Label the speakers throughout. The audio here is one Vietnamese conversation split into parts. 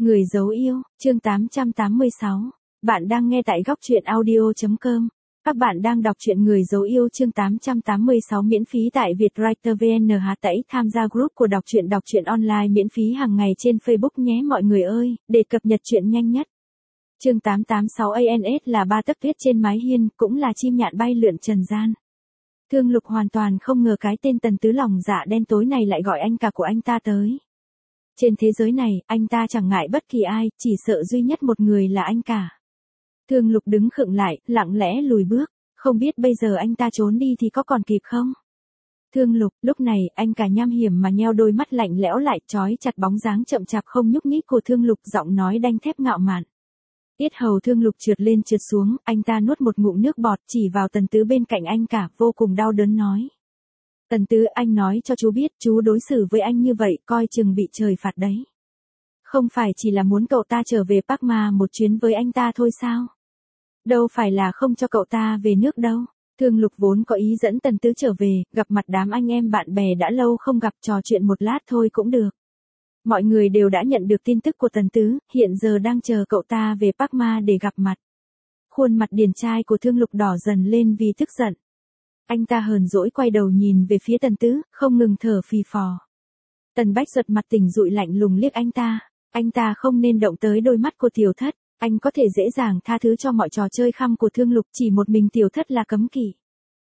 Speaker 1: Người dấu yêu, chương 886. Bạn đang nghe tại góc truyện audio.com. Các bạn đang đọc truyện Người dấu yêu chương 886 miễn phí tại Vietwriter VN. Hãy tham gia group của đọc truyện online miễn phí hàng ngày trên Facebook nhé mọi người ơi, để cập nhật truyện nhanh nhất. Chương 886 ANS là ba tấc tuyết trên mái hiên, cũng là chim nhạn bay lượn trần gian. Thương Lục hoàn toàn không ngờ cái tên Tần Tứ lòng dạ đen tối này lại gọi anh cả của anh ta tới. Trên thế giới này, anh ta chẳng ngại bất kỳ ai, chỉ sợ duy nhất một người là anh cả. Thương Lục đứng khựng lại, lặng lẽ lùi bước, không biết bây giờ anh ta trốn đi thì có còn kịp không? Thương Lục, lúc này, anh cả nham hiểm mà nheo đôi mắt lạnh lẽo lại, trói chặt bóng dáng chậm chạp không nhúc nhích của Thương Lục, giọng nói đanh thép ngạo mạn. Yết hầu Thương Lục trượt lên trượt xuống, anh ta nuốt một ngụm nước bọt, chỉ vào Tần Tứ bên cạnh anh cả, vô cùng đau đớn nói. Tần Tứ, anh nói cho chú biết, chú đối xử với anh như vậy, coi chừng bị trời phạt đấy. Không phải chỉ là muốn cậu ta trở về Park Ma một chuyến với anh ta thôi sao? Đâu phải là không cho cậu ta về nước đâu. Thương Lục vốn có ý dẫn Tần Tứ trở về, gặp mặt đám anh em bạn bè đã lâu không gặp, trò chuyện một lát thôi cũng được. Mọi người đều đã nhận được tin tức của Tần Tứ, hiện giờ đang chờ cậu ta về Park Ma để gặp mặt. Khuôn mặt điển trai của Thương Lục đỏ dần lên vì tức giận. Anh ta hờn dỗi quay đầu nhìn về phía Tần Tứ, không ngừng thở phì phò. Tần Bách Duật mặt tỉnh dụi lạnh lùng liếc anh ta không nên động tới đôi mắt của tiểu thất, anh có thể dễ dàng tha thứ cho mọi trò chơi khăm của Thương Lục, chỉ một mình tiểu thất là cấm kỵ.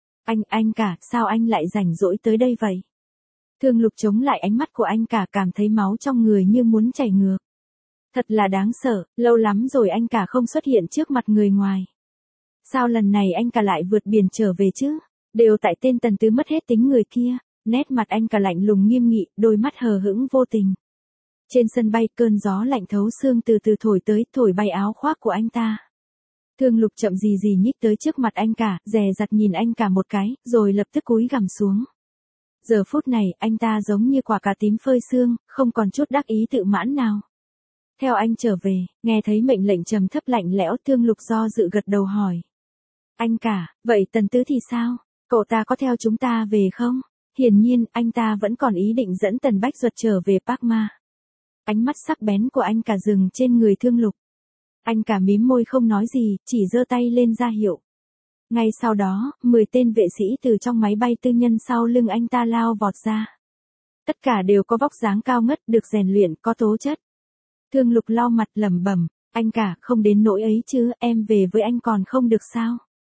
Speaker 1: Anh cả, sao anh lại rảnh rỗi tới đây vậy? Thương Lục chống lại ánh mắt của anh cả, cảm thấy máu trong người như muốn chảy ngược. Thật là đáng sợ, lâu lắm rồi anh cả không xuất hiện trước mặt người ngoài. Sao lần này anh cả lại vượt biển trở về chứ? Đều tại tên Tần Tứ mất hết tính người kia. Nét mặt anh cả lạnh lùng nghiêm nghị, đôi mắt hờ hững vô tình. Trên sân bay, cơn gió lạnh thấu xương từ từ thổi tới, thổi bay áo khoác của anh ta. Thương Lục chậm gì gì nhích tới trước mặt anh cả, dè dặt nhìn anh cả một cái, rồi lập tức cúi gằm xuống. Giờ phút này, anh ta giống như quả cà tím phơi sương, không còn chút đắc ý tự mãn nào. Theo anh trở về, nghe thấy mệnh lệnh trầm thấp lạnh lẽo, Thương Lục do dự gật đầu hỏi. Anh cả, vậy Tần Tứ thì sao? Cậu ta có theo chúng ta về không? Hiển nhiên, anh ta vẫn còn ý định dẫn Tần Bách Duật trở về Park Ma. Ánh mắt sắc bén của anh cả dừng trên người Thương Lục. Anh cả mím môi không nói gì, chỉ giơ tay lên ra hiệu. Ngay sau đó, 10 tên vệ sĩ từ trong máy bay tư nhân sau lưng anh ta lao vọt ra. Tất cả đều có vóc dáng cao ngất, được rèn luyện, có tố chất. Thương Lục lau mặt lẩm bẩm, anh cả, không đến nỗi ấy chứ, em về với anh còn không được sao?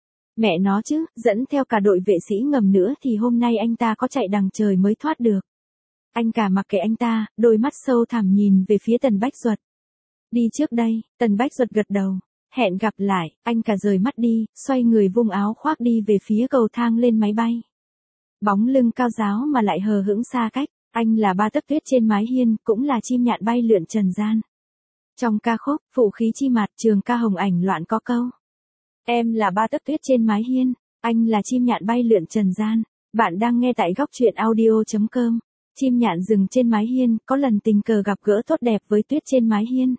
Speaker 1: Mẹ nó chứ, dẫn theo cả đội vệ sĩ ngầm nữa thì hôm nay anh ta có chạy đằng trời mới thoát được. Anh cả mặc kệ anh ta, đôi mắt sâu thẳm nhìn về phía Tần Bách Duật. Đi trước đây, Tần Bách Duật gật đầu. Hẹn gặp lại, anh cả rời mắt đi, xoay người vung áo khoác đi về phía cầu thang lên máy bay. Bóng lưng cao ráo mà lại hờ hững xa cách, anh là ba tấc tuyết trên mái hiên, cũng là chim nhạn bay lượn trần gian. Trong ca khúc, Phụ khí chi mạt, trường ca hồng ảnh loạn có câu. Em là ba tấc tuyết trên mái hiên, anh là chim nhạn bay lượn trần gian. Bạn đang nghe tại góc truyện audio.com. Chim nhạn dừng trên mái hiên, có lần tình cờ gặp gỡ tốt đẹp với tuyết trên mái hiên.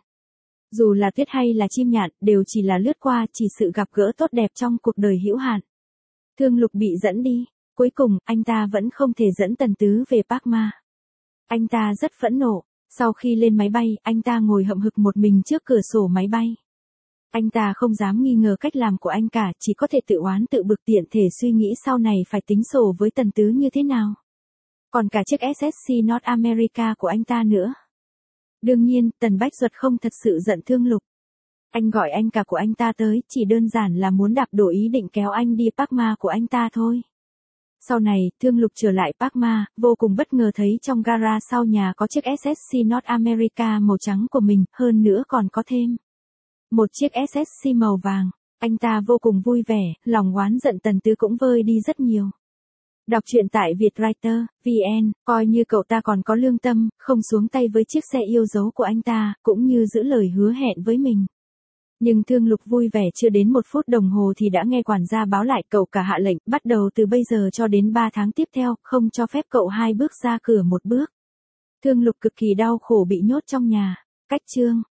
Speaker 1: Dù là tuyết hay là chim nhạn, đều chỉ là lướt qua, chỉ sự gặp gỡ tốt đẹp trong cuộc đời hữu hạn. Thương Lục bị dẫn đi, cuối cùng, anh ta vẫn không thể dẫn Tần Tứ về Park Ma. Anh ta rất phẫn nộ, sau khi lên máy bay, anh ta ngồi hậm hực một mình trước cửa sổ máy bay. Anh ta không dám nghi ngờ cách làm của anh cả, chỉ có thể tự oán tự bực, tiện thể suy nghĩ sau này phải tính sổ với Tần Tứ như thế nào. Còn cả chiếc SSC North America của anh ta nữa. Đương nhiên, Tần Bách Duật không thật sự giận Thương Lục. Anh gọi anh cả của anh ta tới, chỉ đơn giản là muốn đạp đổ ý định kéo anh đi Park Ma của anh ta thôi. Sau này, Thương Lục trở lại Park Ma, vô cùng bất ngờ thấy trong gara sau nhà có chiếc SSC North America màu trắng của mình, hơn nữa còn có thêm một chiếc SSC màu vàng. Anh ta vô cùng vui vẻ, lòng oán giận Tần Tứ cũng vơi đi rất nhiều. Đọc truyện tại Vietwriter VN, coi như cậu ta còn có lương tâm, không xuống tay với chiếc xe yêu dấu của anh ta, cũng như giữ lời hứa hẹn với mình. Nhưng Thương Lục vui vẻ chưa đến 1 phút đồng hồ thì đã nghe quản gia báo lại, cậu cả hạ lệnh, bắt đầu từ bây giờ cho đến 3 tháng tiếp theo, không cho phép cậu 2 bước ra cửa 1 bước. Thương Lục cực kỳ đau khổ bị nhốt trong nhà. Cách chương